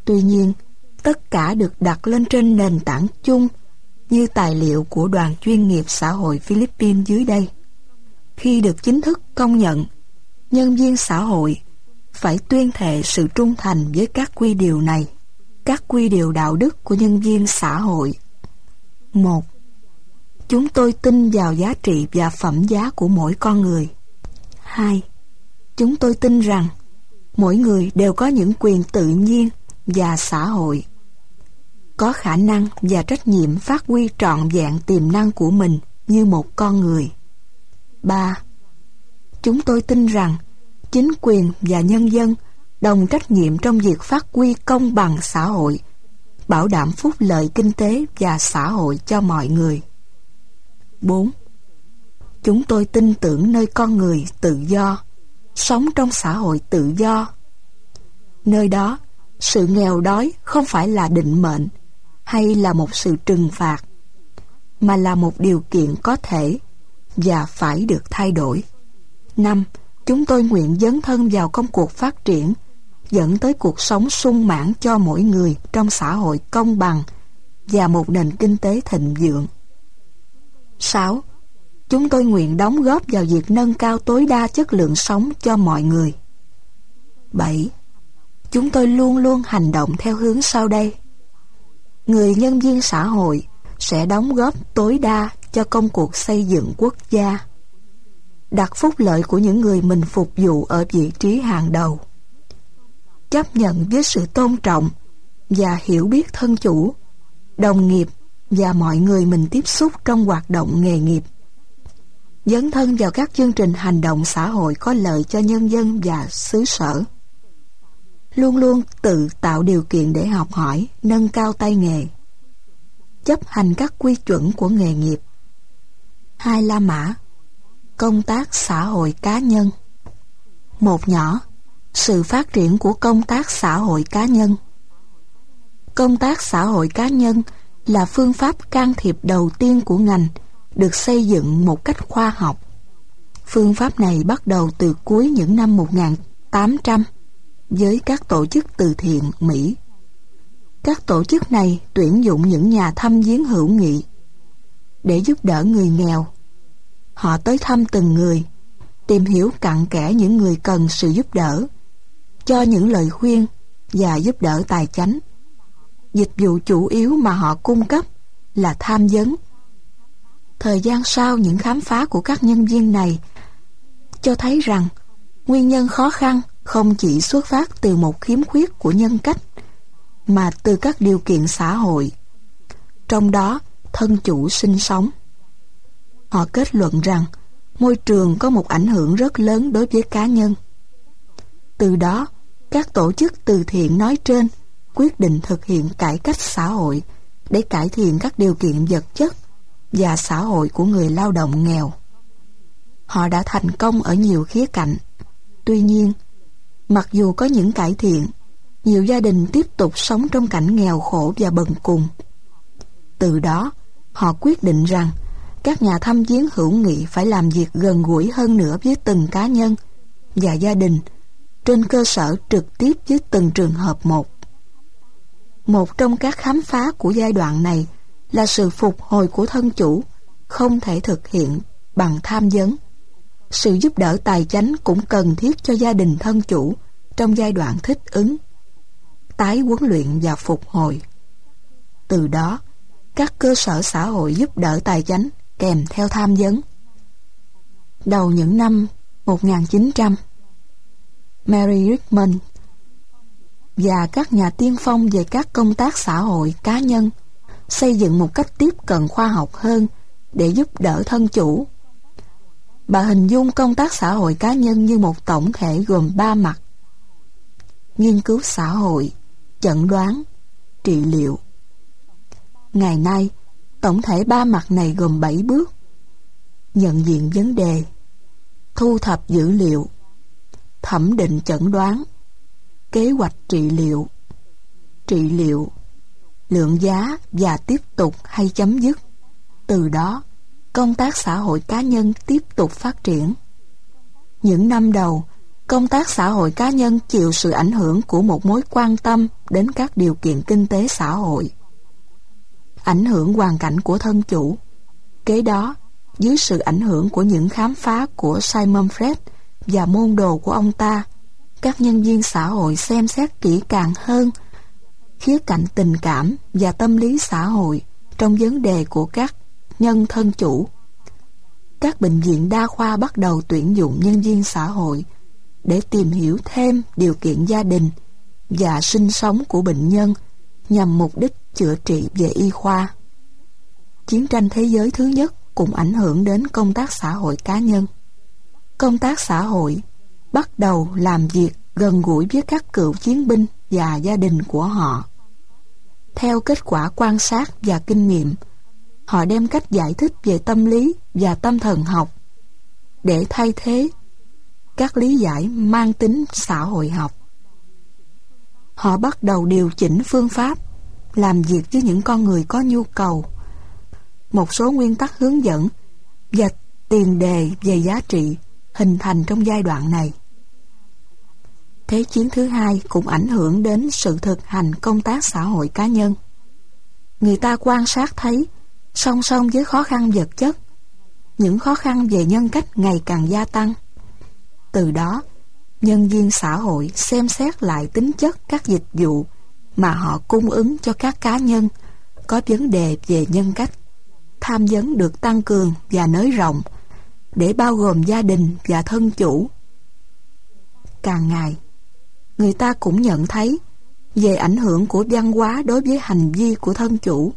Tuy nhiên, tất cả được đặt lên trên nền tảng chung như tài liệu của đoàn chuyên nghiệp xã hội Philippines dưới đây. Khi được chính thức công nhận, nhân viên xã hội phải tuyên thệ sự trung thành với các quy điều này. Các quy điều đạo đức của nhân viên xã hội. 1. Chúng tôi tin vào giá trị và phẩm giá của mỗi con người. 2. Chúng tôi tin rằng mỗi người đều có những quyền tự nhiên và xã hội, có khả năng và trách nhiệm phát huy trọn vẹn tiềm năng của mình như một con người. 3. Chúng tôi tin rằng chính quyền và nhân dân đồng trách nhiệm trong việc phát huy công bằng xã hội, bảo đảm phúc lợi kinh tế và xã hội cho mọi người. 4. Chúng tôi tin tưởng nơi con người tự do, sống trong xã hội tự do. Nơi đó, sự nghèo đói không phải là định mệnh hay là một sự trừng phạt, mà là một điều kiện có thể và phải được thay đổi. 5. Chúng tôi nguyện dấn thân vào công cuộc phát triển, dẫn tới cuộc sống sung mãn cho mỗi người trong xã hội công bằng và một nền kinh tế thịnh vượng. 6. Chúng tôi nguyện đóng góp vào việc nâng cao tối đa chất lượng sống cho mọi người. 7. Chúng tôi luôn luôn hành động theo hướng sau đây. Người nhân viên xã hội sẽ đóng góp tối đa cho công cuộc xây dựng quốc gia, đặt phúc lợi của những người mình phục vụ ở vị trí hàng đầu, chấp nhận với sự tôn trọng và hiểu biết thân chủ, đồng nghiệp và mọi người mình tiếp xúc trong hoạt động nghề nghiệp, dấn thân vào các chương trình hành động xã hội có lợi cho nhân dân và xứ sở, luôn luôn tự tạo điều kiện để học hỏi, nâng cao tay nghề, chấp hành các quy chuẩn của nghề nghiệp. 2 La Mã. Công tác xã hội cá nhân. 1 nhỏ. Sự phát triển của công tác xã hội cá nhân. Công tác xã hội cá nhân là phương pháp can thiệp đầu tiên của ngành, được xây dựng một cách khoa học. Phương pháp này bắt đầu từ cuối những năm 1800 với các tổ chức từ thiện Mỹ. Các tổ chức này tuyển dụng những nhà thăm viếng hữu nghị để giúp đỡ người nghèo. Họ tới thăm từng người, tìm hiểu cặn kẽ những người cần sự giúp đỡ, cho những lời khuyên và giúp đỡ tài chánh. Dịch vụ chủ yếu mà họ cung cấp là tham vấn. Thời gian sau, những khám phá của các nhân viên này cho thấy rằng nguyên nhân khó khăn không chỉ xuất phát từ một khiếm khuyết của nhân cách, mà từ các điều kiện xã hội, trong đó thân chủ sinh sống. Họ kết luận rằng môi trường có một ảnh hưởng rất lớn đối với cá nhân. Từ đó, các tổ chức từ thiện nói trên quyết định thực hiện cải cách xã hội để cải thiện các điều kiện vật chất và xã hội của người lao động nghèo. Họ đã thành công ở nhiều khía cạnh. Tuy nhiên, mặc dù có những cải thiện, nhiều gia đình tiếp tục sống trong cảnh nghèo khổ và bần cùng. Từ đó, họ quyết định rằng các nhà thăm viếng hữu nghị phải làm việc gần gũi hơn nữa với từng cá nhân và gia đình, trên cơ sở trực tiếp với từng trường hợp một. Một trong các khám phá của giai đoạn này là sự phục hồi của thân chủ không thể thực hiện bằng tham vấn. Sự giúp đỡ tài chánh cũng cần thiết cho gia đình thân chủ trong giai đoạn thích ứng, tái huấn luyện và phục hồi. Từ đó, các cơ sở xã hội giúp đỡ tài chánh kèm theo tham vấn. Đầu những năm 1900, Mary Rickman và các nhà tiên phong về các công tác xã hội cá nhân xây dựng một cách tiếp cận khoa học hơn để giúp đỡ thân chủ. Bà hình dung công tác xã hội cá nhân như một tổng thể gồm 3 mặt: nghiên cứu xã hội, chẩn đoán, trị liệu. Ngày nay, tổng thể 3 mặt này gồm 7 bước: nhận diện vấn đề, thu thập dữ liệu, thẩm định chẩn đoán, kế hoạch trị liệu, lượng giá và tiếp tục hay chấm dứt. Từ đó, công tác xã hội cá nhân tiếp tục phát triển. Những năm đầu, Công tác xã hội cá nhân chịu sự ảnh hưởng của một mối quan tâm đến các điều kiện kinh tế xã hội. Ảnh hưởng hoàn cảnh của thân chủ. Kế đó, dưới sự ảnh hưởng của những khám phá của Simon Freud và môn đồ của ông ta, các nhân viên xã hội xem xét kỹ càng hơn khía cạnh tình cảm và tâm lý xã hội trong vấn đề của các nhân thân chủ. Các bệnh viện đa khoa bắt đầu tuyển dụng nhân viên xã hội để tìm hiểu thêm điều kiện gia đình và sinh sống của bệnh nhân nhằm mục đích chữa trị về y khoa. Chiến tranh thế giới thứ nhất cũng ảnh hưởng đến công tác xã hội cá nhân. Công tác xã hội bắt đầu làm việc gần gũi với các cựu chiến binh và gia đình của họ. Theo kết quả quan sát và kinh nghiệm, họ đem cách giải thích về tâm lý và tâm thần học để thay thế các lý giải mang tính xã hội học. Họ bắt đầu điều chỉnh phương pháp làm việc với những con người có nhu cầu, một số nguyên tắc hướng dẫn và tiền đề về giá trị hình thành trong giai đoạn này. Thế chiến thứ hai cũng ảnh hưởng đến sự thực hành công tác xã hội cá nhân. Người ta quan sát thấy, song song với khó khăn vật chất, những khó khăn về nhân cách ngày càng gia tăng. Từ đó, nhân viên xã hội xem xét lại tính chất các dịch vụ mà họ cung ứng cho các cá nhân có vấn đề về nhân cách. Tham vấn được tăng cường và nới rộng để bao gồm gia đình và thân chủ. Càng ngày, người ta cũng nhận thấy về ảnh hưởng của văn hóa đối với hành vi của thân chủ.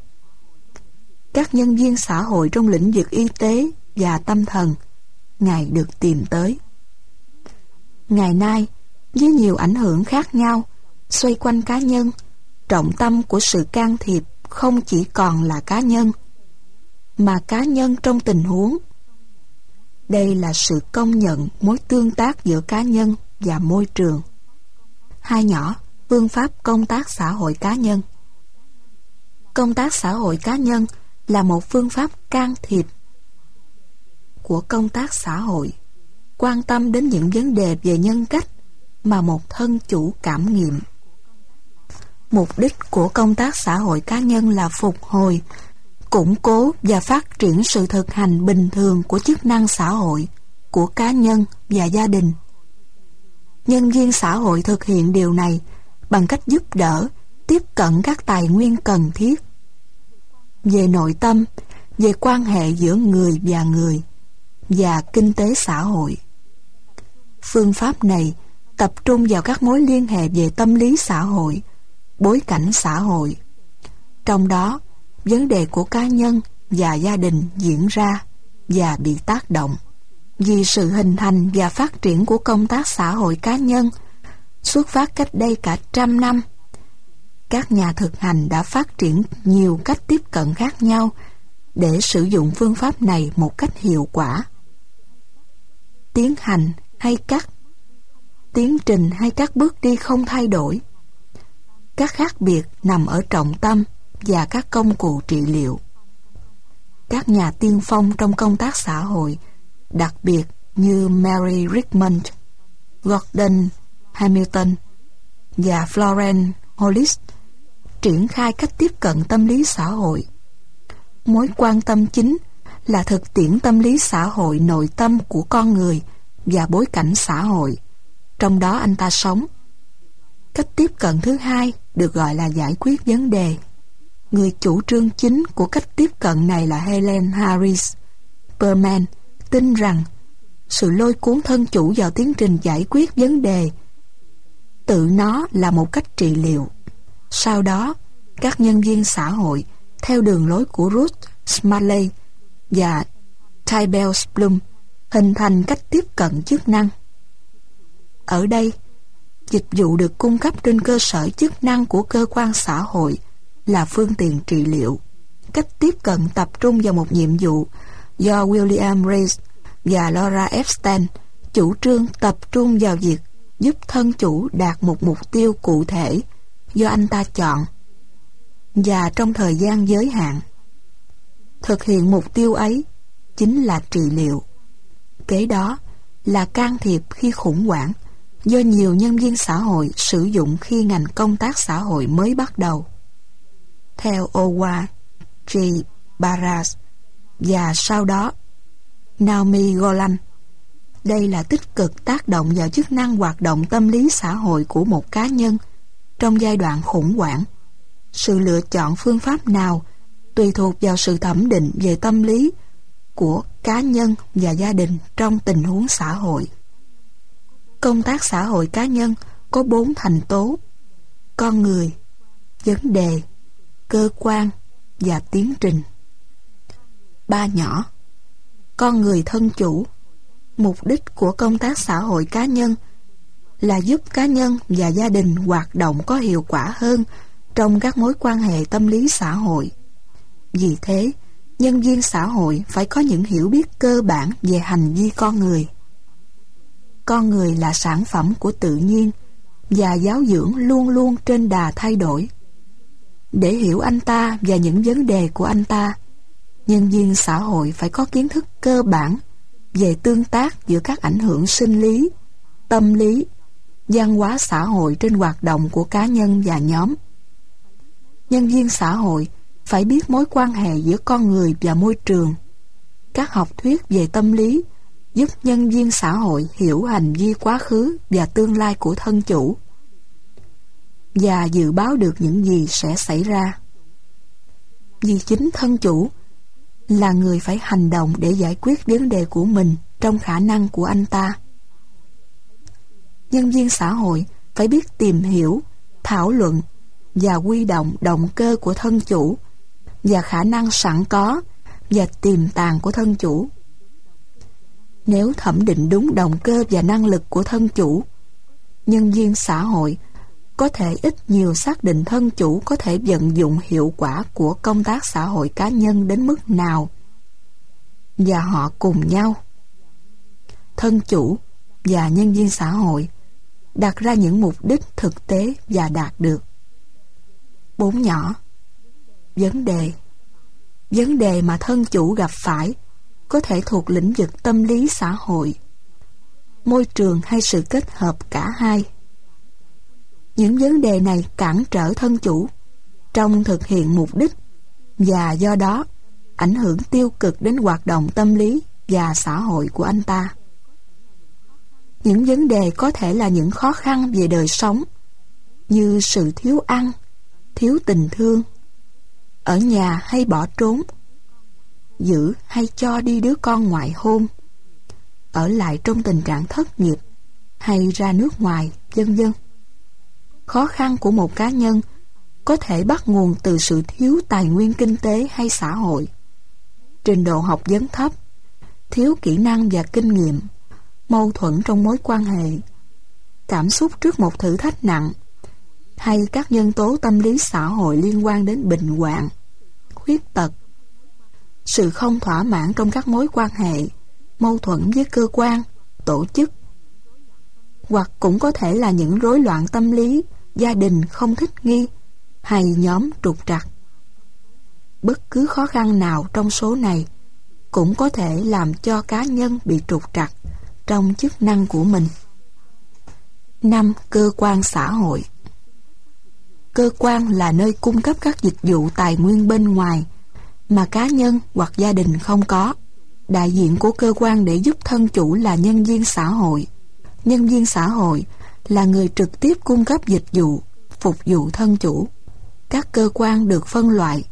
Các nhân viên xã hội trong lĩnh vực y tế và tâm thần ngày được tìm tới. Ngày nay, với nhiều ảnh hưởng khác nhau xoay quanh cá nhân, trọng tâm của sự can thiệp không chỉ còn là cá nhân, mà cá nhân trong tình huống. Đây là sự công nhận mối tương tác giữa cá nhân và môi trường. Hai nhỏ, phương pháp công tác xã hội cá nhân. Công tác xã hội cá nhân là một phương pháp can thiệp của công tác xã hội, quan tâm đến những vấn đề về nhân cách mà một thân chủ cảm nghiệm. Mục đích của công tác xã hội cá nhân là phục hồi, củng cố và phát triển sự thực hành bình thường của chức năng xã hội của cá nhân và gia đình. Nhân viên xã hội thực hiện điều này bằng cách giúp đỡ, tiếp cận các tài nguyên cần thiết về nội tâm, về quan hệ giữa người và kinh tế xã hội. Phương pháp này tập trung vào các mối liên hệ về tâm lý xã hội, bối cảnh xã hội. Trong đó, vấn đề của cá nhân và gia đình diễn ra và bị tác động. Vì sự hình thành và phát triển của công tác xã hội cá nhân xuất phát cách đây cả 100 năm, các nhà thực hành đã phát triển nhiều cách tiếp cận khác nhau để sử dụng phương pháp này một cách hiệu quả. Tiến hành hay cắt, tiến trình hay các bước đi không thay đổi. Các khác biệt nằm ở trọng tâm và các công cụ trị liệu. Các nhà tiên phong trong công tác xã hội, đặc biệt như Mary Rickmond, Gordon Hamilton và Florence Hollis, triển khai cách tiếp cận tâm lý xã hội. Mối quan tâm chính là thực tiễn tâm lý xã hội nội tâm của con người và bối cảnh xã hội, trong đó anh ta sống. Cách tiếp cận thứ hai được gọi là giải quyết vấn đề. Người chủ trương chính của cách tiếp cận này là Helen Harris Berman, tin rằng sự lôi cuốn thân chủ vào tiến trình giải quyết vấn đề tự nó là một cách trị liệu. Sau đó, các nhân viên xã hội theo đường lối của Ruth Smalley và Tybalt Bloom hình thành cách tiếp cận chức năng. Ở đây, dịch vụ được cung cấp trên cơ sở chức năng của cơ quan xã hội là phương tiện trị liệu. Cách tiếp cận tập trung vào một nhiệm vụ do William Rees và Laura Epstein chủ trương tập trung vào việc giúp thân chủ đạt một mục tiêu cụ thể do anh ta chọn và trong thời gian giới hạn. Thực hiện mục tiêu ấy chính là trị liệu. Kế đó là can thiệp khi khủng hoảng, do nhiều nhân viên xã hội sử dụng khi ngành công tác xã hội mới bắt đầu. Theo Howard J. Barras và sau đó Naomi Golan, đây là tích cực tác động vào chức năng hoạt động tâm lý xã hội của một cá nhân trong giai đoạn khủng hoảng. Sự lựa chọn phương pháp nào tùy thuộc vào sự thẩm định về tâm lý của cá nhân và gia đình trong tình huống xã hội. Công tác xã hội cá nhân có 4 thành tố: con người, vấn đề, cơ quan và tiến trình. 3 nhỏ. Con người thân chủ. Mục đích của công tác xã hội cá nhân là giúp cá nhân và gia đình hoạt động có hiệu quả hơn trong các mối quan hệ tâm lý xã hội. Vì thế, nhân viên xã hội phải có những hiểu biết cơ bản về hành vi con người. Con người là sản phẩm của tự nhiên và giáo dưỡng luôn luôn trên đà thay đổi. Để hiểu anh ta và những vấn đề của anh ta, nhân viên xã hội phải có kiến thức cơ bản về tương tác giữa các ảnh hưởng sinh lý, tâm lý, văn hóa xã hội trên hoạt động của cá nhân và nhóm. Nhân viên xã hội phải biết mối quan hệ giữa con người và môi trường. Các học thuyết về tâm lý giúp nhân viên xã hội hiểu hành vi quá khứ và tương lai của thân chủ và dự báo được những gì sẽ xảy ra. Vì chính thân chủ là người phải hành động để giải quyết vấn đề của mình trong khả năng của anh ta. Nhân viên xã hội phải biết tìm hiểu, thảo luận và huy động động cơ của thân chủ và khả năng sẵn có và tiềm tàng của thân chủ. Nếu thẩm định đúng động cơ và năng lực của thân chủ, nhân viên xã hội có thể ít nhiều xác định thân chủ có thể vận dụng hiệu quả của công tác xã hội cá nhân đến mức nào, và họ cùng nhau, thân chủ và nhân viên xã hội, đặt ra những mục đích thực tế và đạt được. 4 nhỏ. Vấn đề mà thân chủ gặp phải có thể thuộc lĩnh vực tâm lý xã hội, môi trường hay sự kết hợp cả hai. Những vấn đề này cản trở thân chủ trong thực hiện mục đích và do đó ảnh hưởng tiêu cực đến hoạt động tâm lý và xã hội của anh ta. Những vấn đề có thể là những khó khăn về đời sống như sự thiếu ăn, thiếu tình thương, ở nhà hay bỏ trốn, giữ hay cho đi đứa con ngoại hôn, ở lại trong tình trạng thất nghiệp hay ra nước ngoài, vân vân. Khó khăn của một cá nhân có thể bắt nguồn từ sự thiếu tài nguyên kinh tế hay xã hội, trình độ học vấn thấp, thiếu kỹ năng và kinh nghiệm, mâu thuẫn trong mối quan hệ, cảm xúc trước một thử thách nặng, hay các nhân tố tâm lý xã hội liên quan đến bệnh hoạn, khuyết tật, sự không thỏa mãn trong các mối quan hệ, mâu thuẫn với cơ quan, tổ chức, hoặc cũng có thể là những rối loạn tâm lý, gia đình không thích nghi, hay nhóm trục trặc. Bất cứ khó khăn nào trong số này cũng có thể làm cho cá nhân bị trục trặc trong chức năng của mình. 5. Cơ quan xã hội. Cơ quan là nơi cung cấp các dịch vụ tài nguyên bên ngoài mà cá nhân hoặc gia đình không có. Đại diện của cơ quan để giúp thân chủ là nhân viên xã hội. Nhân viên xã hội là người trực tiếp cung cấp dịch vụ, phục vụ thân chủ. Các cơ quan được phân loại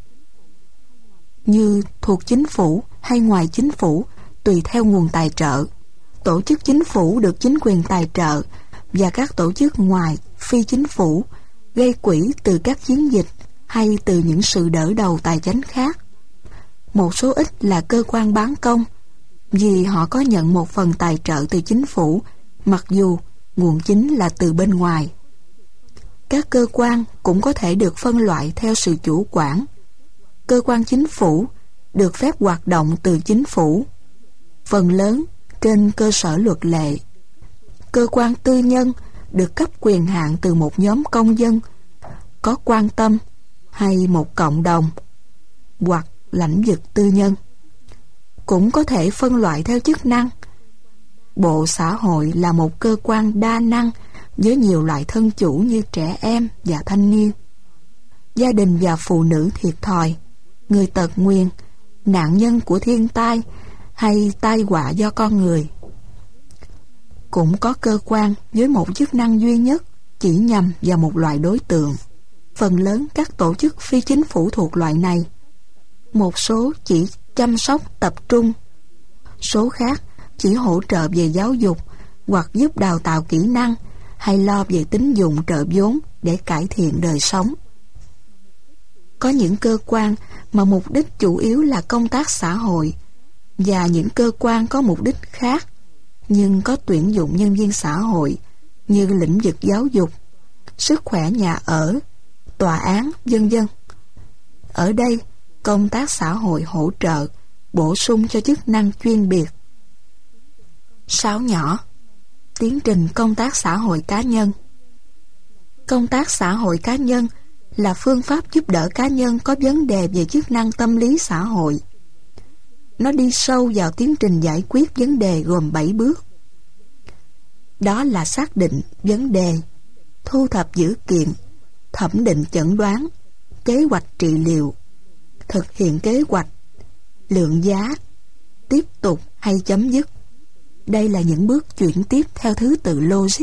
như thuộc chính phủ hay ngoài chính phủ tùy theo nguồn tài trợ. Tổ chức chính phủ được chính quyền tài trợ và các tổ chức ngoài phi chính phủ gây quỹ từ các chiến dịch hay từ những sự đỡ đầu tài chánh khác. Một số ít là cơ quan bán công vì họ có nhận một phần tài trợ từ chính phủ mặc dù nguồn chính là từ bên ngoài. Các cơ quan cũng có thể được phân loại theo sự chủ quản. Cơ quan chính phủ được phép hoạt động từ chính phủ, phần lớn trên cơ sở luật lệ. Cơ quan tư nhân được cấp quyền hạn từ một nhóm công dân có quan tâm hay một cộng đồng hoặc lãnh vực tư nhân. Cũng có thể phân loại theo chức năng. Bộ xã hội là một cơ quan đa năng với nhiều loại thân chủ như trẻ em và thanh niên. Gia đình và phụ nữ thiệt thòi, người tật nguyền, nạn nhân của thiên tai hay tai họa do con người. Cũng có cơ quan với một chức năng duy nhất, chỉ nhằm vào một loại đối tượng. Phần lớn các tổ chức phi chính phủ thuộc loại này. Một số chỉ chăm sóc tập trung, số khác chỉ hỗ trợ về giáo dục hoặc giúp đào tạo kỹ năng hay lo về tín dụng trợ vốn để cải thiện đời sống. Có những cơ quan mà mục đích chủ yếu là công tác xã hội và những cơ quan có mục đích khác nhưng có tuyển dụng nhân viên xã hội như lĩnh vực giáo dục, sức khỏe nhà ở, tòa án, vân vân. Ở đây, công tác xã hội hỗ trợ, bổ sung cho chức năng chuyên biệt. 6 nhỏ. Tiến trình công tác xã hội cá nhân. Công tác xã hội cá nhân là phương pháp giúp đỡ cá nhân có vấn đề về chức năng tâm lý xã hội. Nó đi sâu vào tiến trình giải quyết vấn đề gồm 7 bước. Đó là xác định vấn đề, thu thập dữ kiện, thẩm định chẩn đoán, kế hoạch trị liệu, thực hiện kế hoạch, lượng giá, tiếp tục hay chấm dứt. Đây là những bước chuyển tiếp theo thứ tự logic.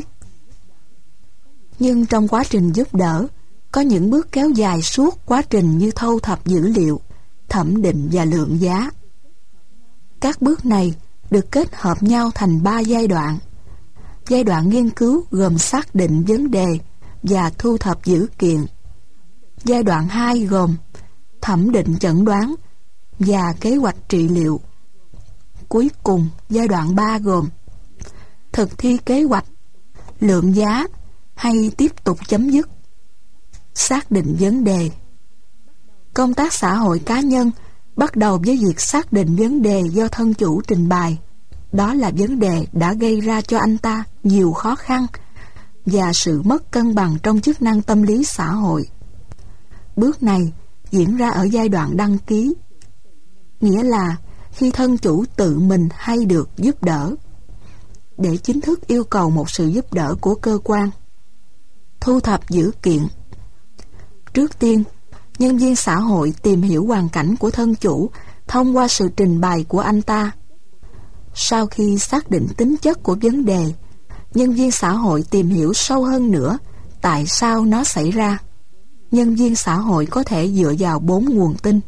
Nhưng trong quá trình giúp đỡ, có những bước kéo dài suốt quá trình như thu thập dữ liệu, thẩm định và lượng giá. Các bước này được kết hợp nhau thành 3 giai đoạn. Giai đoạn nghiên cứu gồm xác định vấn đề và thu thập dữ kiện. Giai đoạn 2 gồm thẩm định chẩn đoán và kế hoạch trị liệu. Cuối cùng, giai đoạn 3 gồm thực thi kế hoạch, lượng giá hay tiếp tục chấm dứt. Xác định vấn đề. Công tác xã hội cá nhân bắt đầu với việc xác định vấn đề do thân chủ trình bày. Đó là vấn đề đã gây ra cho anh ta nhiều khó khăn và sự mất cân bằng trong chức năng tâm lý xã hội. Bước này diễn ra ở giai đoạn đăng ký, nghĩa là khi thân chủ tự mình hay được giúp đỡ, để chính thức yêu cầu một sự giúp đỡ của cơ quan. Thu thập dữ kiện. Trước tiên, nhân viên xã hội tìm hiểu hoàn cảnh của thân chủ thông qua sự trình bày của anh ta. Sau khi xác định tính chất của vấn đề, nhân viên xã hội tìm hiểu sâu hơn nữa tại sao nó xảy ra. Nhân viên xã hội có thể dựa vào 4 nguồn tin.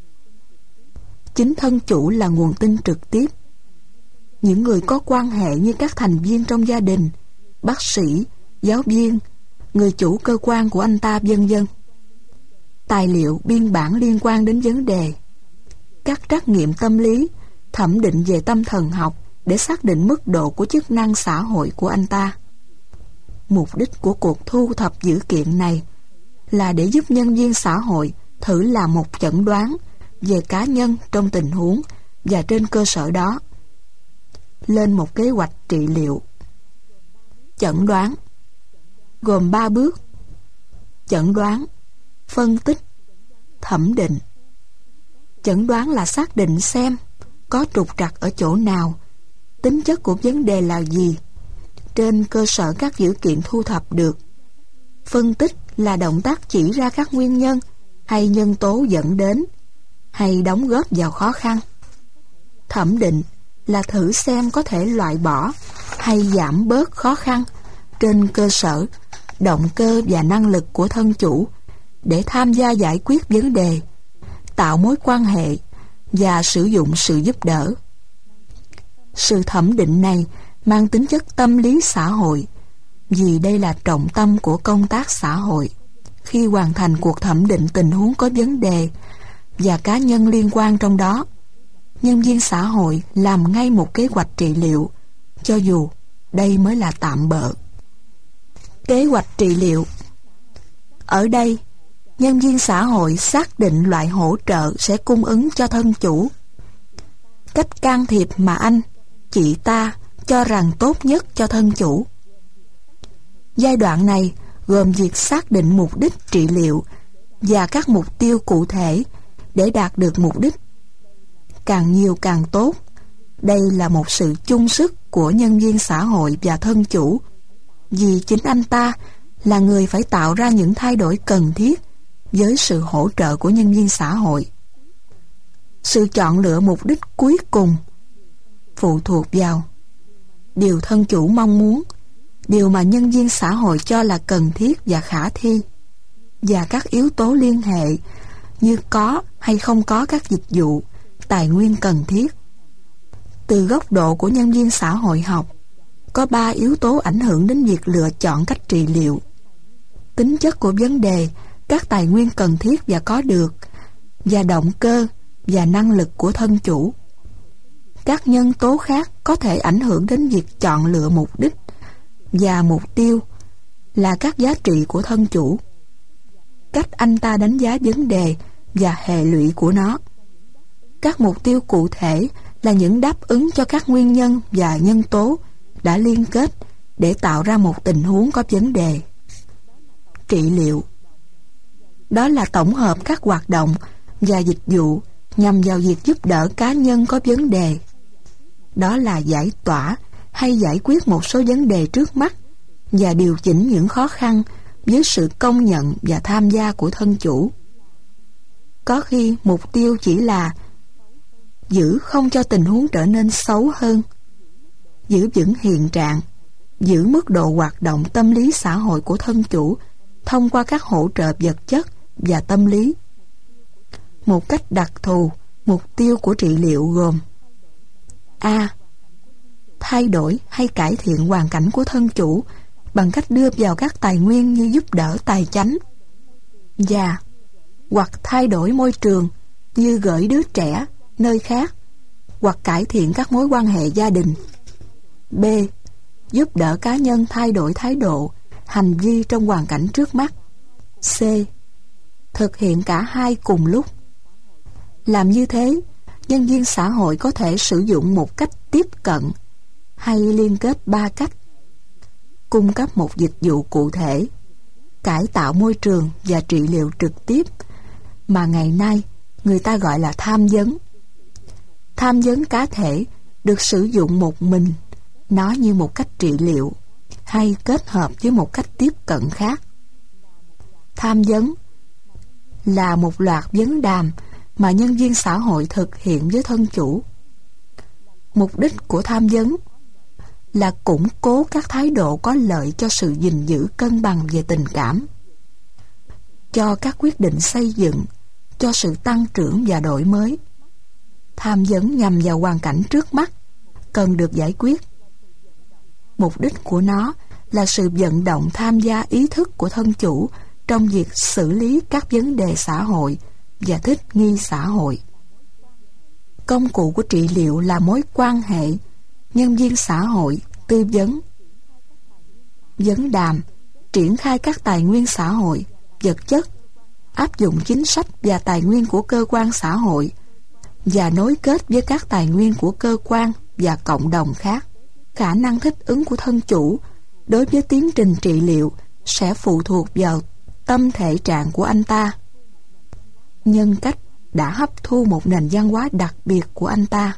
Chính thân chủ là nguồn tin trực tiếp. Những người có quan hệ như các thành viên trong gia đình, bác sĩ, giáo viên, người chủ cơ quan của anh ta, vân vân. Tài liệu, biên bản liên quan đến vấn đề. Các trắc nghiệm tâm lý, thẩm định về tâm thần học để xác định mức độ của chức năng xã hội của anh ta. Mục đích của cuộc thu thập dữ kiện này là để giúp nhân viên xã hội thử làm một chẩn đoán về cá nhân trong tình huống và trên cơ sở đó lên một kế hoạch trị liệu. Chẩn đoán gồm 3 bước: chẩn đoán, phân tích, thẩm định. Chẩn đoán là xác định xem có trục trặc ở chỗ nào, tính chất của vấn đề là gì, trên cơ sở các dữ kiện thu thập được. Phân tích là động tác chỉ ra các nguyên nhân hay nhân tố dẫn đến hay đóng góp vào khó khăn. Thẩm định là thử xem có thể loại bỏ hay giảm bớt khó khăn trên cơ sở động cơ và năng lực của thân chủ để tham gia giải quyết vấn đề, tạo mối quan hệ và sử dụng sự giúp đỡ. Sự thẩm định này mang tính chất tâm lý xã hội vì đây là trọng tâm của công tác xã hội. Khi hoàn thành cuộc thẩm định tình huống có vấn đề và cá nhân liên quan trong đó, nhân viên xã hội làm ngay một kế hoạch trị liệu, cho dù đây mới là tạm bợ. Kế hoạch trị liệu. Ở đây, nhân viên xã hội xác định loại hỗ trợ sẽ cung ứng cho thân chủ, cách can thiệp mà anh, chị ta cho rằng tốt nhất cho thân chủ. Giai đoạn này gồm việc xác định mục đích trị liệu và các mục tiêu cụ thể để đạt được mục đích. Càng nhiều càng tốt, Đây là một sự chung sức của nhân viên xã hội và thân chủ, vì chính anh ta là người phải tạo ra những thay đổi cần thiết với sự hỗ trợ của nhân viên xã hội. Sự chọn lựa mục đích cuối cùng phụ thuộc vào điều thân chủ mong muốn, điều mà nhân viên xã hội cho là cần thiết và khả thi, và các yếu tố liên hệ như có hay không có các dịch vụ, tài nguyên cần thiết. Từ góc độ của nhân viên xã hội học, có 3 yếu tố ảnh hưởng đến việc lựa chọn cách trị liệu: tính chất của vấn đề, các tài nguyên cần thiết và có được, và động cơ và năng lực của thân chủ. Các nhân tố khác có thể ảnh hưởng đến việc chọn lựa mục đích, và mục tiêu là các giá trị của thân chủ, cách anh ta đánh giá vấn đề và hệ lụy của nó. Các mục tiêu cụ thể là những đáp ứng cho các nguyên nhân và nhân tố đã liên kết để tạo ra một tình huống có vấn đề. Trị liệu đó là tổng hợp các hoạt động và dịch vụ nhằm vào việc giúp đỡ cá nhân có vấn đề. Đó là giải tỏa hay giải quyết một số vấn đề trước mắt và điều chỉnh những khó khăn với sự công nhận và tham gia của thân chủ. Có khi mục tiêu chỉ là giữ không cho tình huống trở nên xấu hơn, giữ vững hiện trạng, giữ mức độ hoạt động tâm lý xã hội của thân chủ thông qua các hỗ trợ vật chất và tâm lý. Một cách đặc thù, mục tiêu của trị liệu gồm: A. Thay đổi hay cải thiện hoàn cảnh của thân chủ bằng cách đưa vào các tài nguyên như giúp đỡ tài chánh, và hoặc thay đổi môi trường như gửi đứa trẻ nơi khác, hoặc cải thiện các mối quan hệ gia đình. B. Giúp đỡ cá nhân thay đổi thái độ, hành vi trong hoàn cảnh trước mắt. C. Thực hiện cả hai cùng lúc. Làm như thế, nhân viên xã hội có thể sử dụng một cách tiếp cận hay liên kết 3 cách: cung cấp một dịch vụ cụ thể, cải tạo môi trường và trị liệu trực tiếp, mà ngày nay người ta gọi là tham vấn. Tham vấn cá thể được sử dụng một mình, nó như một cách trị liệu, hay kết hợp với một cách tiếp cận khác. Tham vấn là một loạt vấn đàm mà nhân viên xã hội thực hiện với thân chủ. Mục đích của tham vấn là củng cố các thái độ có lợi cho sự gìn giữ cân bằng về tình cảm, cho các quyết định xây dựng, cho sự tăng trưởng và đổi mới. Tham vấn nhằm vào hoàn cảnh trước mắt cần được giải quyết. Mục đích của nó là sự vận động tham gia ý thức của thân chủ trong việc xử lý các vấn đề xã hội và thích nghi xã hội. Công cụ của trị liệu là mối quan hệ nhân viên xã hội tư vấn, vấn đàm, triển khai các tài nguyên xã hội, vật chất, áp dụng chính sách và tài nguyên của cơ quan xã hội, và nối kết với các tài nguyên của cơ quan và cộng đồng khác. Khả năng thích ứng của thân chủ đối với tiến trình trị liệu sẽ phụ thuộc vào tâm thể trạng của anh ta, nhân cách đã hấp thu một nền văn hóa đặc biệt của anh ta,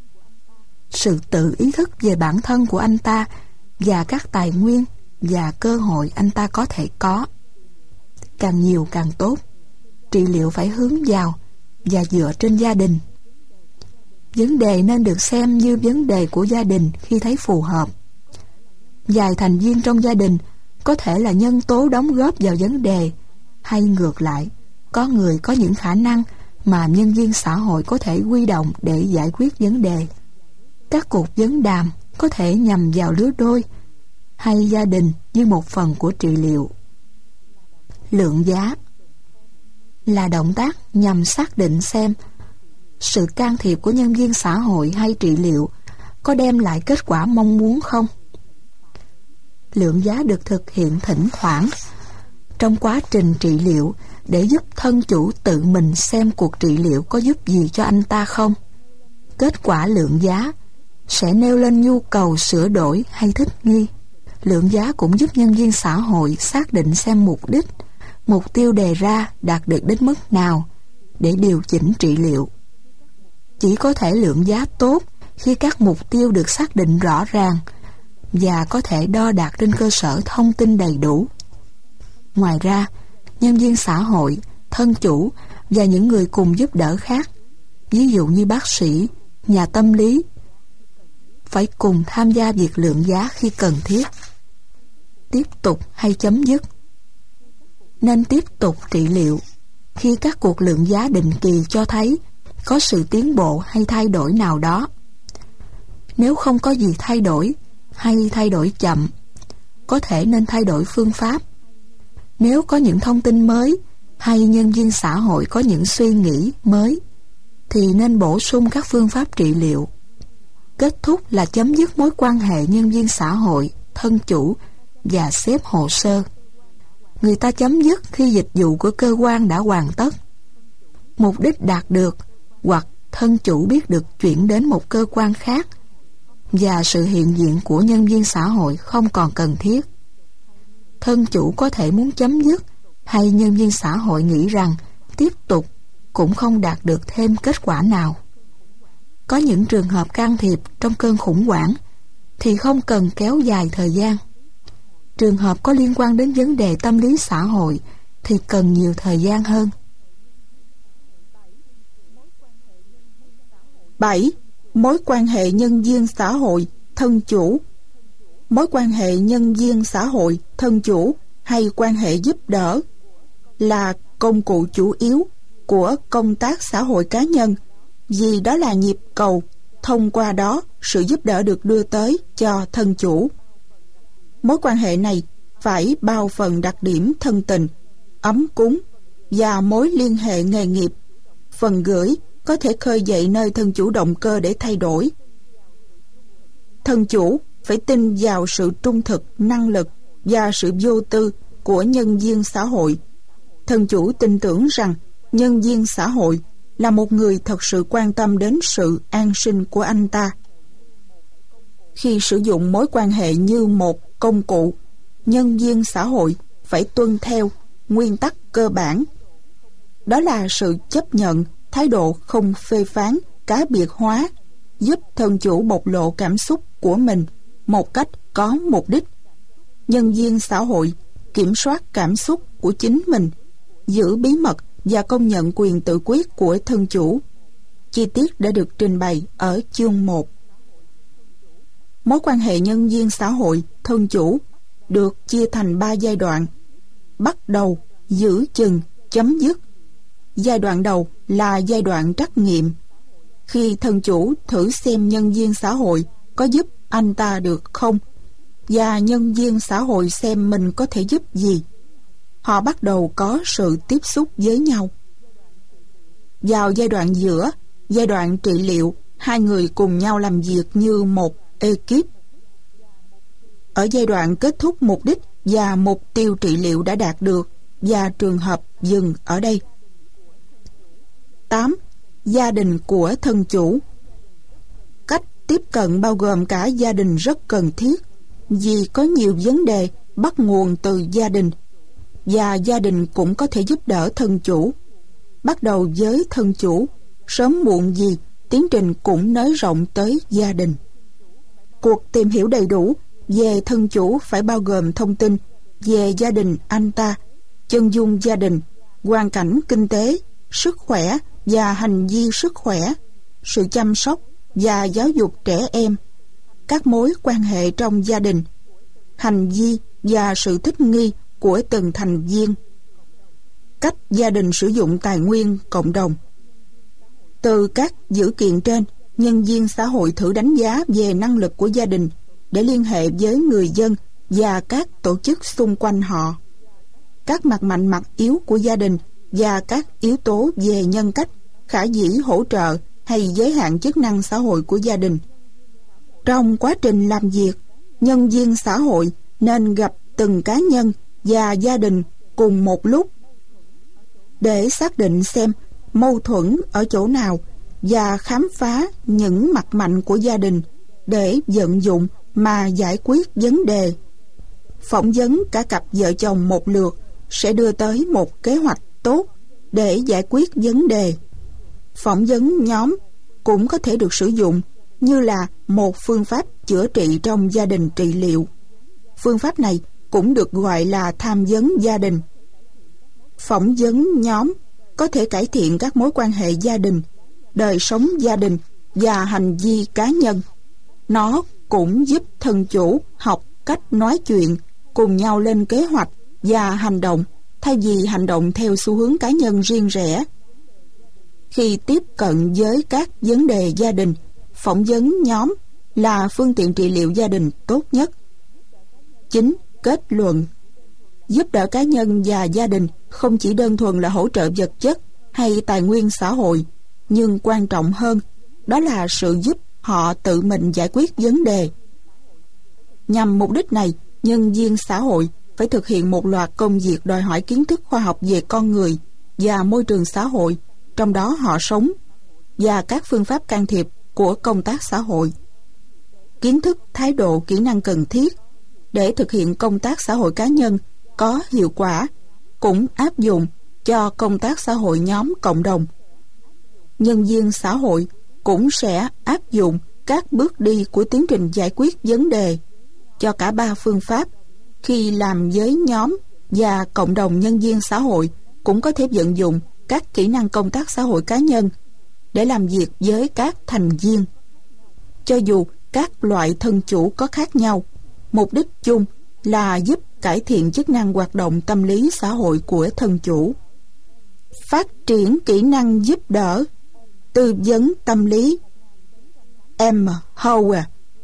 sự tự ý thức về bản thân của anh ta và các tài nguyên và cơ hội anh ta có thể có. Càng nhiều càng tốt. Trị liệu phải hướng vào và dựa trên gia đình. Vấn đề nên được xem như vấn đề của gia đình khi thấy phù hợp. Vài thành viên trong gia đình có thể là nhân tố đóng góp vào vấn đề, hay ngược lại, có người có những khả năng mà nhân viên xã hội có thể huy động để giải quyết vấn đề. Các cuộc vấn đàm có thể nhằm vào lứa đôi hay gia đình như một phần của trị liệu. Lượng giá là động tác nhằm xác định xem sự can thiệp của nhân viên xã hội hay trị liệu có đem lại kết quả mong muốn không. Lượng giá được thực hiện thỉnh thoảng trong quá trình trị liệu để giúp thân chủ tự mình xem cuộc trị liệu có giúp gì cho anh ta không. Kết quả lượng giá sẽ nêu lên nhu cầu sửa đổi hay thích nghi. Lượng giá cũng giúp nhân viên xã hội xác định xem mục tiêu đề ra đạt được đến mức nào để điều chỉnh trị liệu. Chỉ có thể lượng giá tốt khi các mục tiêu được xác định rõ ràng và có thể đo đạc trên cơ sở thông tin đầy đủ. Ngoài ra, nhân viên xã hội, thân chủ và những người cùng giúp đỡ khác, ví dụ như bác sĩ, nhà tâm lý, phải cùng tham gia việc lượng giá khi cần thiết. Tiếp tục hay chấm dứt? Nên tiếp tục trị liệu khi các cuộc lượng giá định kỳ cho thấy có sự tiến bộ hay thay đổi nào đó. Nếu không có gì thay đổi hay thay đổi chậm, có thể nên thay đổi phương pháp. Nếu có những thông tin mới hay nhân viên xã hội có những suy nghĩ mới, thì nên bổ sung các phương pháp trị liệu. Kết thúc là chấm dứt mối quan hệ nhân viên xã hội, thân chủ và xếp hồ sơ. Người ta chấm dứt khi dịch vụ của cơ quan đã hoàn tất, mục đích đạt được hoặc thân chủ biết được chuyển đến một cơ quan khác và sự hiện diện của nhân viên xã hội không còn cần thiết. Thân chủ có thể muốn chấm dứt hay nhân viên xã hội nghĩ rằng tiếp tục cũng không đạt được thêm kết quả nào. Có những trường hợp can thiệp trong cơn khủng hoảng thì không cần kéo dài thời gian. Trường hợp có liên quan đến vấn đề tâm lý xã hội thì cần nhiều thời gian hơn. 7. Mối quan hệ nhân viên xã hội, thân chủ. Mối quan hệ nhân viên xã hội, thân chủ hay quan hệ giúp đỡ là công cụ chủ yếu của công tác xã hội cá nhân, vì đó là nhịp cầu, thông qua đó sự giúp đỡ được đưa tới cho thân chủ. Mối quan hệ này phải bao phần đặc điểm thân tình, ấm cúng và mối liên hệ nghề nghiệp. Phần gửi có thể khơi dậy nơi thân chủ động cơ để thay đổi. Thân chủ phải tin vào sự trung thực, năng lực và sự vô tư của nhân viên xã hội. Thân chủ tin tưởng rằng nhân viên xã hội là một người thật sự quan tâm đến sự an sinh của anh ta. Khi sử dụng mối quan hệ như một công cụ, nhân viên xã hội phải tuân theo nguyên tắc cơ bản. Đó là sự chấp nhận thái độ không phê phán, cá biệt hóa, giúp thân chủ bộc lộ cảm xúc của mình một cách có mục đích. Nhân viên xã hội kiểm soát cảm xúc của chính mình, giữ bí mật và công nhận quyền tự quyết của thân chủ. Chi tiết đã được trình bày ở chương 1. Mối quan hệ nhân viên xã hội, thân chủ được chia thành 3 giai đoạn: bắt đầu, giữ chừng, chấm dứt. Giai đoạn đầu là giai đoạn trắc nghiệm, khi thân chủ thử xem nhân viên xã hội có giúp anh ta được không, và nhân viên xã hội xem mình có thể giúp gì. Họ bắt đầu có sự tiếp xúc với nhau. Vào giai đoạn giữa, giai đoạn trị liệu, hai người cùng nhau làm việc như một ekip. Ở giai đoạn kết thúc, mục đích và mục tiêu trị liệu đã đạt được và trường hợp dừng ở đây. 8. Gia đình của thân chủ. Cách tiếp cận bao gồm cả gia đình rất cần thiết, vì có nhiều vấn đề bắt nguồn từ gia đình, và gia đình cũng có thể giúp đỡ thân chủ. Bắt đầu với thân chủ, sớm muộn gì tiến trình cũng nới rộng tới gia đình. Cuộc tìm hiểu đầy đủ về thân chủ phải bao gồm thông tin về gia đình anh ta, chân dung gia đình, hoàn cảnh kinh tế, sức khỏe và hành vi sức khỏe, sự chăm sóc và giáo dục trẻ em, các mối quan hệ trong gia đình, hành vi và sự thích nghi của từng thành viên, cách gia đình sử dụng tài nguyên cộng đồng. Từ các dữ kiện trên, nhân viên xã hội thử đánh giá về năng lực của gia đình để liên hệ với người dân và các tổ chức xung quanh họ, các mặt mạnh mặt yếu của gia đình và các yếu tố về nhân cách, khả dĩ hỗ trợ hay giới hạn chức năng xã hội của gia đình. Trong quá trình làm việc, nhân viên xã hội nên gặp từng cá nhân và gia đình cùng một lúc để xác định xem mâu thuẫn ở chỗ nào và khám phá những mặt mạnh của gia đình để vận dụng mà giải quyết vấn đề. Phỏng vấn cả cặp vợ chồng một lượt sẽ đưa tới một kế hoạch tốt để giải quyết vấn đề. Phỏng vấn nhóm cũng có thể được sử dụng như là một phương pháp chữa trị trong gia đình trị liệu. Phương pháp này cũng được gọi là tham vấn gia đình. Phỏng vấn nhóm có thể cải thiện các mối quan hệ gia đình, đời sống gia đình và hành vi cá nhân. Nó cũng giúp thân chủ học cách nói chuyện, cùng nhau lên kế hoạch và hành động, thay vì hành động theo xu hướng cá nhân riêng rẽ. Khi tiếp cận với các vấn đề gia đình, phỏng vấn nhóm là phương tiện trị liệu gia đình tốt nhất. 9. Kết luận. Giúp đỡ cá nhân và gia đình không chỉ đơn thuần là hỗ trợ vật chất hay tài nguyên xã hội, nhưng quan trọng hơn, đó là sự giúp họ tự mình giải quyết vấn đề. Nhằm mục đích này, nhân viên xã hội phải thực hiện một loạt công việc đòi hỏi kiến thức khoa học về con người và môi trường xã hội, trong đó họ sống, và các phương pháp can thiệp của công tác xã hội. Kiến thức, thái độ, kỹ năng cần thiết để thực hiện công tác xã hội cá nhân có hiệu quả cũng áp dụng cho công tác xã hội nhóm cộng đồng. Nhân viên xã hội cũng sẽ áp dụng các bước đi của tiến trình giải quyết vấn đề cho cả ba phương pháp. Khi làm với nhóm và cộng đồng, nhân viên xã hội cũng có thể vận dụng các kỹ năng công tác xã hội cá nhân để làm việc với các thành viên. Cho dù các loại thân chủ có khác nhau, mục đích chung là giúp cải thiện chức năng hoạt động tâm lý xã hội của thân chủ. Phát triển kỹ năng giúp đỡ, tư vấn tâm lý. M. Howard,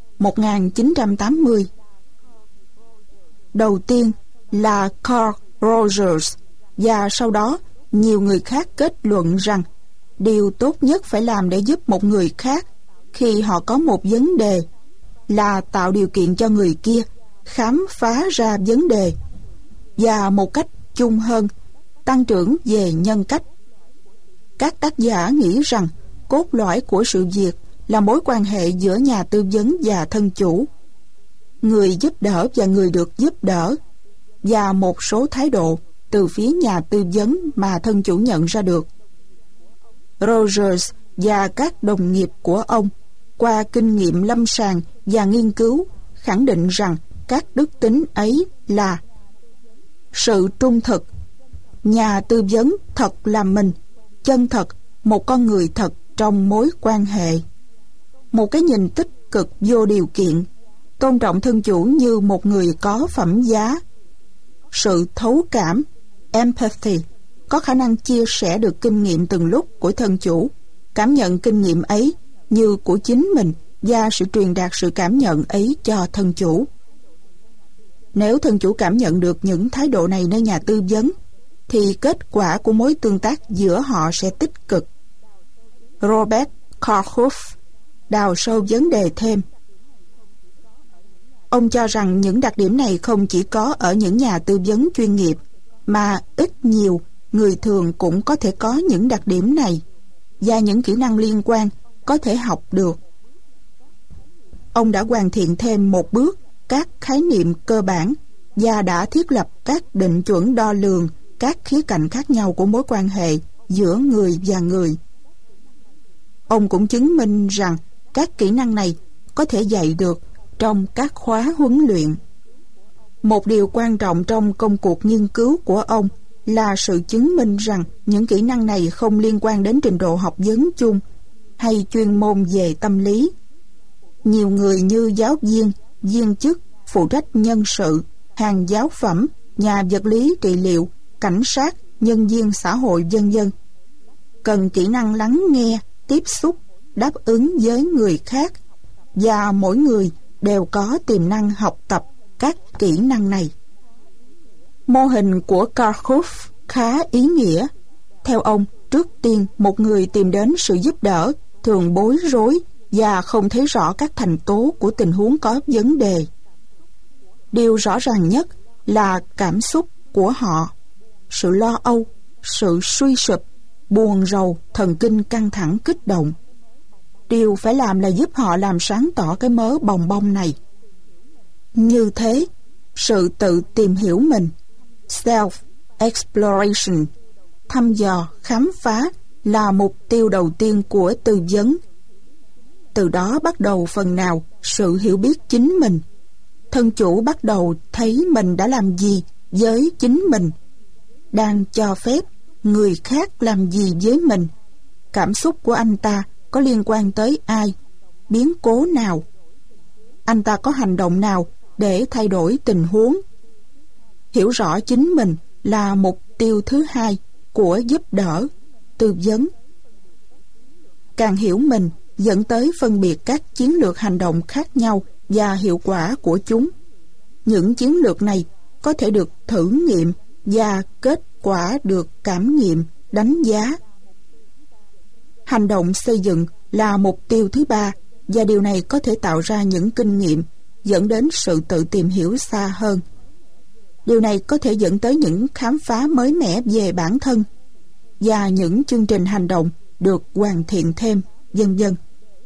1980. Đầu tiên là Carl Rogers, và sau đó nhiều người khác kết luận rằng điều tốt nhất phải làm để giúp một người khác khi họ có một vấn đề là tạo điều kiện cho người kia khám phá ra vấn đề, và một cách chung hơn, tăng trưởng về nhân cách. Các tác giả nghĩ rằng cốt lõi của sự việc là mối quan hệ giữa nhà tư vấn và thân chủ, người giúp đỡ và người được giúp đỡ, và một số thái độ từ phía nhà tư vấn mà thân chủ nhận ra được. Rogers và các đồng nghiệp của ông, qua kinh nghiệm lâm sàng và nghiên cứu, khẳng định rằng các đức tính ấy là sự trung thực, nhà tư vấn thật là mình, chân thật, một con người thật trong mối quan hệ, một cái nhìn tích cực vô điều kiện, tôn trọng thân chủ như một người có phẩm giá, sự thấu cảm, empathy, có khả năng chia sẻ được kinh nghiệm từng lúc của thân chủ, cảm nhận kinh nghiệm ấy như của chính mình và sự truyền đạt sự cảm nhận ấy cho thân chủ. Nếu thân chủ cảm nhận được những thái độ này nơi nhà tư vấn, thì kết quả của mối tương tác giữa họ sẽ tích cực. Robert Karhoff đào sâu vấn đề thêm. Ông cho rằng những đặc điểm này không chỉ có ở những nhà tư vấn chuyên nghiệp, mà ít nhiều người thường cũng có thể có những đặc điểm này, và những kỹ năng liên quan có thể học được. Ông đã hoàn thiện thêm một bước các khái niệm cơ bản và đã thiết lập các định chuẩn đo lường các khía cạnh khác nhau của mối quan hệ giữa người và người. Ông cũng chứng minh rằng các kỹ năng này có thể dạy được trong các khóa huấn luyện. Một điều quan trọng trong công cuộc nghiên cứu của ông là sự chứng minh rằng những kỹ năng này không liên quan đến trình độ học vấn chung hay chuyên môn về tâm lý. Nhiều người như giáo viên, viên chức, phụ trách nhân sự, hàng giáo phẩm, nhà vật lý trị liệu, cảnh sát, nhân viên xã hội, v.v. cần kỹ năng lắng nghe, tiếp xúc, đáp ứng với người khác, và mỗi người đều có tiềm năng học tập các kỹ năng này. Mô hình của Karhoff khá ý nghĩa. Theo ông, trước tiên một người tìm đến sự giúp đỡ thường bối rối và không thấy rõ các thành tố của tình huống có vấn đề. Điều rõ ràng nhất là cảm xúc của họ, sự lo âu, sự suy sụp, buồn rầu, thần kinh căng thẳng kích động. Điều phải làm là giúp họ làm sáng tỏ cái mớ bòng bong này. Như thế, sự tự tìm hiểu mình, self-exploration, thăm dò, khám phá là mục tiêu đầu tiên của tư vấn. Từ đó bắt đầu phần nào sự hiểu biết chính mình. Thân chủ bắt đầu thấy mình đã làm gì với chính mình, đang cho phép người khác làm gì với mình. Cảm xúc của anh ta có liên quan tới ai, biến cố nào, anh ta có hành động nào để thay đổi tình huống. Hiểu rõ chính mình là mục tiêu thứ hai của giúp đỡ, tư vấn. Càng hiểu mình dẫn tới phân biệt các chiến lược hành động khác nhau và hiệu quả của chúng. Những chiến lược này có thể được thử nghiệm và kết quả được cảm nghiệm, đánh giá. Hành động xây dựng là mục tiêu thứ ba, và điều này có thể tạo ra những kinh nghiệm dẫn đến sự tự tìm hiểu xa hơn. Điều này có thể dẫn tới những khám phá mới mẻ về bản thân và những chương trình hành động được hoàn thiện thêm, vân vân.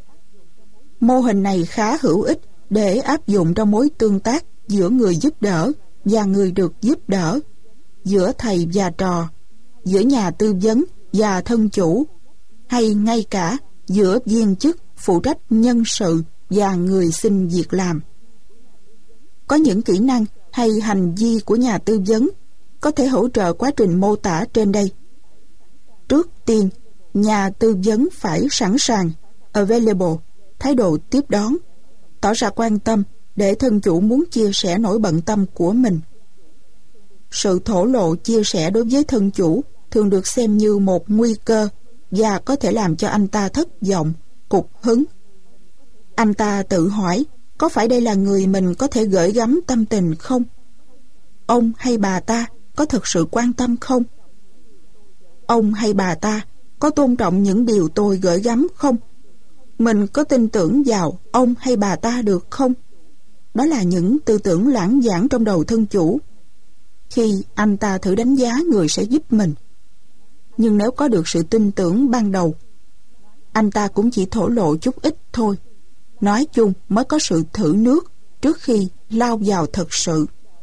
Mô hình này khá hữu ích để áp dụng trong mối tương tác giữa người giúp đỡ và người được giúp đỡ, giữa thầy và trò, giữa nhà tư vấn và thân chủ, hay ngay cả giữa viên chức phụ trách nhân sự và người xin việc làm. Có những kỹ năng hay hành vi của nhà tư vấn có thể hỗ trợ quá trình mô tả trên đây. Trước tiên, nhà tư vấn phải sẵn sàng, available, thái độ tiếp đón, tỏ ra quan tâm để thân chủ muốn chia sẻ nỗi bận tâm của mình. Sự thổ lộ chia sẻ đối với thân chủ thường được xem như một nguy cơ và có thể làm cho anh ta thất vọng, cục hứng. Anh ta tự hỏi, có phải đây là người mình có thể gửi gắm tâm tình không? Ông hay bà ta có thực sự quan tâm không? Ông hay bà ta có tôn trọng những điều tôi gửi gắm không? Mình có tin tưởng vào ông hay bà ta được không? Đó là những tư tưởng lãng vãng trong đầu thân chủ khi anh ta thử đánh giá người sẽ giúp mình. Nhưng nếu có được sự tin tưởng ban đầu, anh ta cũng chỉ thổ lộ chút ít thôi. Nói chung mới có sự thử nước trước khi lao vào thật sự.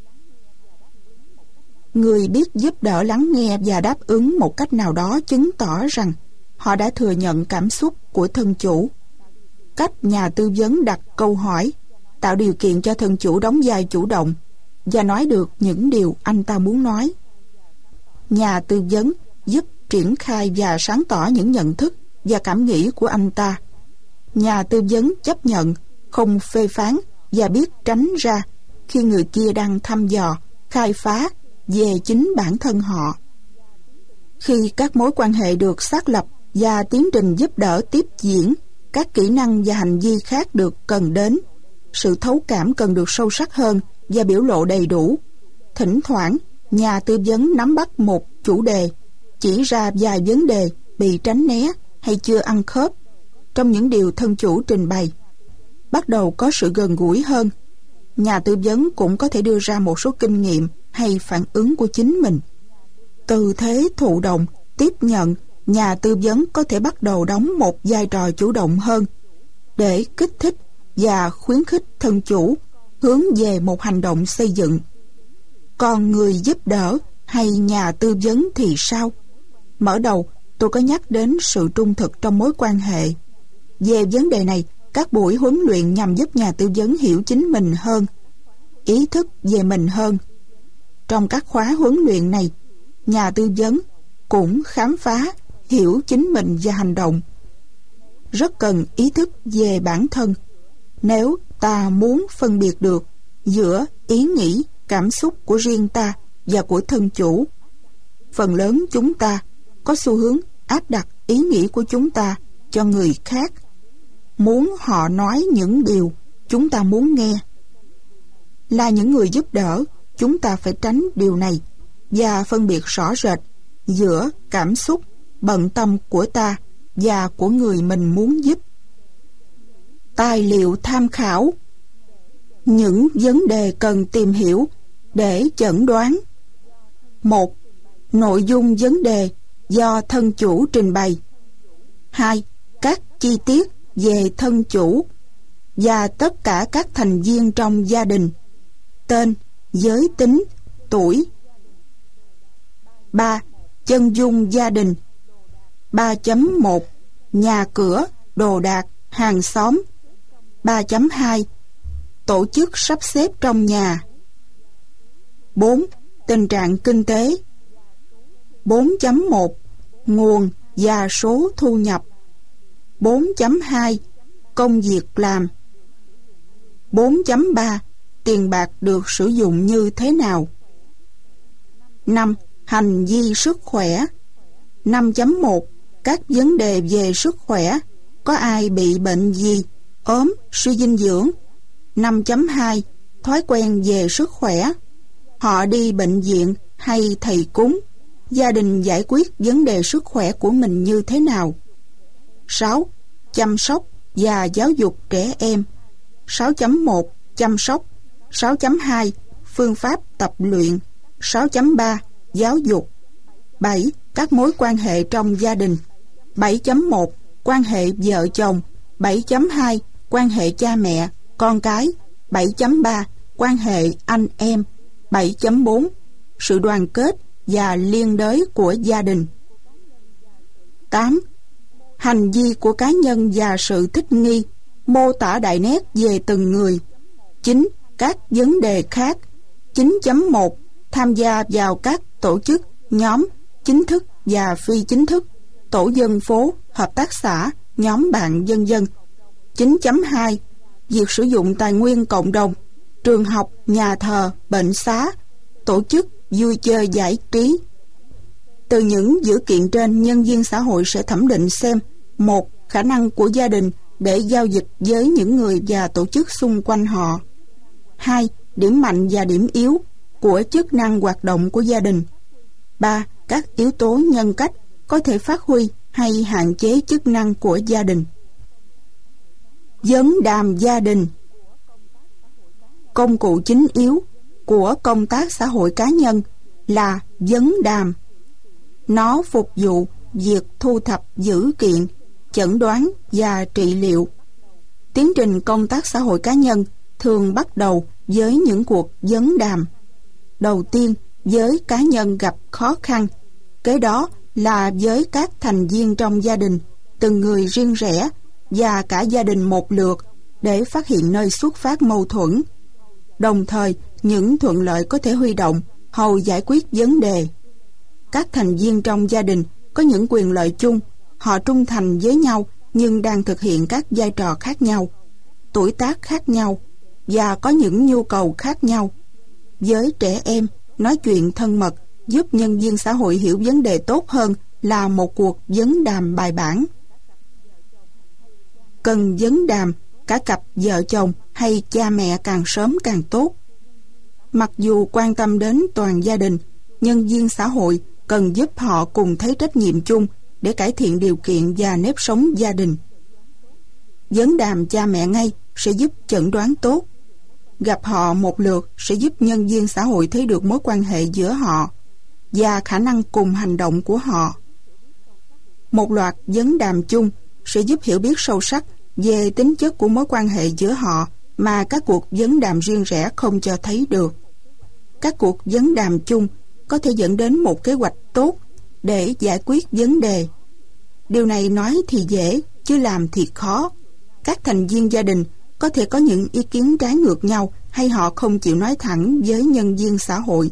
Người biết giúp đỡ lắng nghe và đáp ứng một cách nào đó chứng tỏ rằng họ đã thừa nhận cảm xúc của thân chủ. Cách nhà tư vấn đặt câu hỏi tạo điều kiện cho thân chủ đóng vai chủ động và nói được những điều anh ta muốn nói. Nhà tư vấn giúp triển khai và sáng tỏ những nhận thức và cảm nghĩ của anh ta. Nhà tư vấn chấp nhận, không phê phán và biết tránh ra khi người kia đang thăm dò, khai phá về chính bản thân họ. Khi các mối quan hệ được xác lập và tiến trình giúp đỡ tiếp diễn, các kỹ năng và hành vi khác được cần đến. Sự thấu cảm cần được sâu sắc hơn và biểu lộ đầy đủ. Thỉnh thoảng, nhà tư vấn nắm bắt một chủ đề, chỉ ra vài vấn đề bị tránh né hay chưa ăn khớp trong những điều thân chủ trình bày. Bắt đầu có sự gần gũi hơn. Nhà tư vấn cũng có thể đưa ra một số kinh nghiệm hay phản ứng của chính mình. Từ thế thụ động, tiếp nhận, nhà tư vấn có thể bắt đầu đóng một vai trò chủ động hơn để kích thích và khuyến khích thân chủ hướng về một hành động xây dựng. Còn người giúp đỡ hay nhà tư vấn thì sao? Mở đầu, tôi có nhắc đến sự trung thực trong mối quan hệ. Về vấn đề này, các buổi huấn luyện nhằm giúp nhà tư vấn hiểu chính mình hơn, ý thức về mình hơn. Trong các khóa huấn luyện này, nhà tư vấn cũng khám phá, hiểu chính mình và hành động. Rất cần ý thức về bản thân. Nếu ta muốn phân biệt được giữa ý nghĩ, cảm xúc của riêng ta và của thân chủ, phần lớn chúng ta có xu hướng áp đặt ý nghĩ của chúng ta cho người khác, muốn họ nói những điều chúng ta muốn nghe. Là những người giúp đỡ, chúng ta phải tránh điều này và phân biệt rõ rệt giữa cảm xúc, bận tâm của ta và của người mình muốn giúp. Tài liệu tham khảo: những vấn đề cần tìm hiểu để chẩn đoán. 1. Nội dung vấn đề do thân chủ trình bày. 2. Các chi tiết về thân chủ và tất cả các thành viên trong gia đình: tên, giới tính, tuổi. 3. Chân dung gia đình. 3.1 Nhà cửa, đồ đạc, hàng xóm. 3.2 Tổ chức sắp xếp trong nhà. 4. Tình trạng kinh tế. 4.1 Nguồn và số thu nhập. 4.2 Công việc làm. 4.3 Tiền bạc được sử dụng như thế nào. 5. Hành vi sức khỏe. 5.1 Các vấn đề về sức khỏe. Có ai bị bệnh gì, ốm, suy dinh dưỡng. 5.2 Thói quen về sức khỏe. Họ đi bệnh viện hay thầy cúng. Gia đình giải quyết vấn đề sức khỏe của mình như thế nào. 6. Chăm sóc và giáo dục trẻ em. 6.1 Chăm sóc. 6.2 Phương pháp tập luyện. 6.3 Giáo dục. 7. Các mối quan hệ trong gia đình. 7.1 Quan hệ vợ chồng. 7.2 Quan hệ cha mẹ, con cái. 7.3 Quan hệ anh em. 7.4 Sự đoàn kết và liên đới của gia đình. 8. Hành vi của cá nhân và sự thích nghi, mô tả đại nét về từng người. 9. Các vấn đề khác. 9.1 Tham gia vào các tổ chức, nhóm, chính thức và phi chính thức, tổ dân phố, hợp tác xã, nhóm bạn vân vân. 9.2 Việc sử dụng tài nguyên cộng đồng, trường học, nhà thờ, bệnh xá, tổ chức, vui chơi giải trí. Từ những dữ kiện trên, nhân viên xã hội sẽ thẩm định xem: 1. Khả năng của gia đình để giao dịch với những người và tổ chức xung quanh họ. 2. Điểm mạnh và điểm yếu của chức năng hoạt động của gia đình. 3. Các yếu tố nhân cách có thể phát huy hay hạn chế chức năng của gia đình. Vấn đàm gia đình. Công cụ chính yếu của công tác xã hội cá nhân là vấn đàm. Nó phục vụ việc thu thập dữ kiện, chẩn đoán và trị liệu. Tiến trình công tác xã hội cá nhân thường bắt đầu với những cuộc vấn đàm. Đầu tiên với cá nhân gặp khó khăn, kế đó là với các thành viên trong gia đình, từng người riêng rẽ và cả gia đình một lượt để phát hiện nơi xuất phát mâu thuẫn. Đồng thời, những thuận lợi có thể huy động hầu giải quyết vấn đề. Các thành viên trong gia đình có những quyền lợi chung, họ trung thành với nhau nhưng đang thực hiện các vai trò khác nhau, tuổi tác khác nhau và có những nhu cầu khác nhau. Với trẻ em, nói chuyện thân mật giúp nhân viên xã hội hiểu vấn đề tốt hơn là một cuộc vấn đàm bài bản. Cần vấn đàm cả cặp vợ chồng hay cha mẹ càng sớm càng tốt. Mặc dù quan tâm đến toàn gia đình, nhân viên xã hội cần giúp họ cùng thấy trách nhiệm chung để cải thiện điều kiện và nếp sống gia đình. Vấn đàm cha mẹ ngay sẽ giúp chẩn đoán tốt. Gặp họ một lượt sẽ giúp nhân viên xã hội thấy được mối quan hệ giữa họ và khả năng cùng hành động của họ. Một loạt vấn đàm chung sẽ giúp hiểu biết sâu sắc về tính chất của mối quan hệ giữa họ mà các cuộc vấn đàm riêng rẽ không cho thấy được. Các cuộc vấn đàm chung có thể dẫn đến một kế hoạch tốt để giải quyết vấn đề. Điều này nói thì dễ, chứ làm thì khó. Các thành viên gia đình có thể có những ý kiến trái ngược nhau hay họ không chịu nói thẳng với nhân viên xã hội.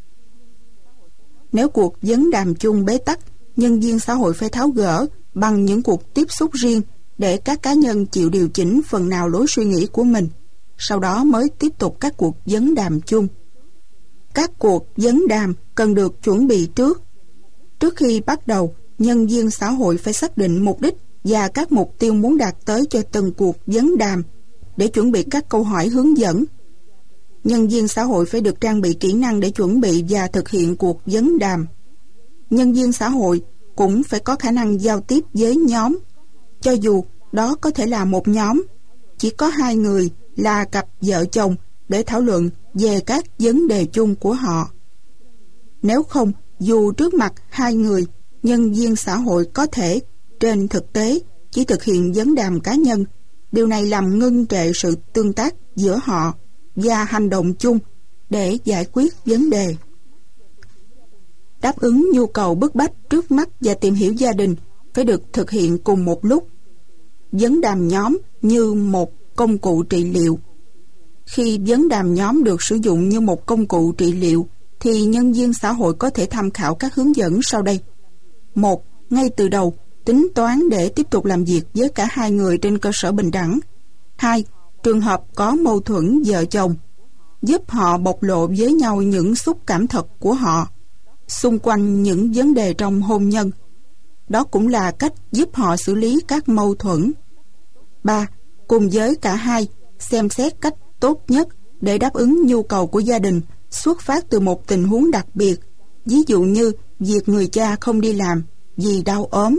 Nếu cuộc vấn đàm chung bế tắc, nhân viên xã hội phải tháo gỡ bằng những cuộc tiếp xúc riêng để các cá nhân chịu điều chỉnh phần nào lối suy nghĩ của mình, sau đó mới tiếp tục các cuộc vấn đàm chung. Các cuộc vấn đàm cần được chuẩn bị trước. Trước khi bắt đầu, nhân viên xã hội phải xác định mục đích và các mục tiêu muốn đạt tới cho từng cuộc vấn đàm để chuẩn bị các câu hỏi hướng dẫn. Nhân viên xã hội phải được trang bị kỹ năng để chuẩn bị và thực hiện cuộc vấn đàm. Nhân viên xã hội cũng phải có khả năng giao tiếp với nhóm, cho dù đó có thể là một nhóm chỉ có 2 người là cặp vợ chồng để thảo luận về các vấn đề chung của họ. Nếu không, dù trước mặt 2 người, nhân viên xã hội có thể trên thực tế chỉ thực hiện vấn đàm cá nhân. Điều này làm ngưng trệ sự tương tác giữa họ và hành động chung để giải quyết vấn đề. Đáp ứng nhu cầu bức bách trước mắt và tìm hiểu gia đình phải được thực hiện cùng một lúc. vấn đàm nhóm như một công cụ trị liệu. Khi vấn đàm nhóm được sử dụng như một công cụ trị liệu, thì nhân viên xã hội có thể tham khảo các hướng dẫn sau đây. 1. Ngay từ đầu, tính toán để tiếp tục làm việc với cả hai người trên cơ sở bình đẳng. 2. Trường hợp có mâu thuẫn vợ chồng, giúp họ bộc lộ với nhau những xúc cảm thật của họ xung quanh những vấn đề trong hôn nhân. Đó cũng là cách giúp họ xử lý các mâu thuẫn. 3. Cùng với cả hai, xem xét cách tốt nhất để đáp ứng nhu cầu của gia đình xuất phát từ một tình huống đặc biệt, ví dụ như việc người cha không đi làm vì đau ốm.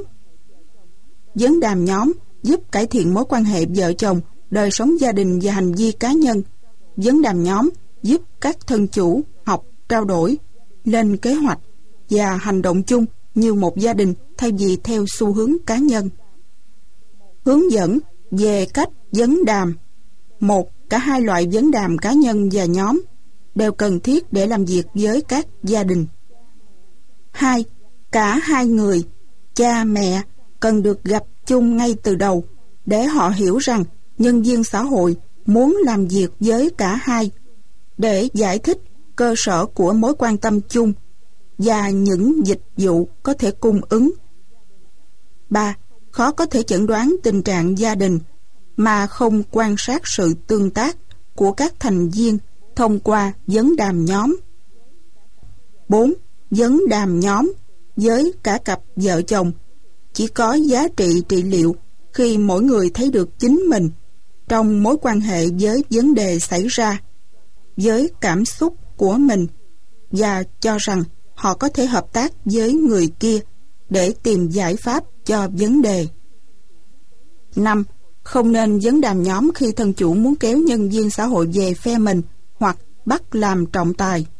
Vấn đàm nhóm giúp cải thiện mối quan hệ vợ chồng, đời sống gia đình và hành vi cá nhân. Vấn đàm nhóm giúp các thân chủ học, trao đổi, lên kế hoạch và hành động chung như một gia đình thay vì theo xu hướng cá nhân. Hướng dẫn về cách vấn đàm. 1. Cả hai loại vấn đàm cá nhân và nhóm đều cần thiết để làm việc với các gia đình. 2. Cả hai người, cha mẹ, cần được gặp chung ngay từ đầu để họ hiểu rằng nhân viên xã hội muốn làm việc với cả hai, để giải thích cơ sở của mối quan tâm chung và những dịch vụ có thể cung ứng. 3. Khó có thể chẩn đoán tình trạng gia đình mà không quan sát sự tương tác của các thành viên thông qua vấn đàm nhóm. 4. Vấn đàm nhóm với cả cặp vợ chồng chỉ có giá trị trị liệu khi mỗi người thấy được chính mình trong mối quan hệ với vấn đề xảy ra, với cảm xúc của mình, và cho rằng họ có thể hợp tác với người kia để tìm giải pháp cho vấn đề. 5. Không nên vấn đàm nhóm khi thân chủ muốn kéo nhân viên xã hội về phe mình hoặc bắt làm trọng tài.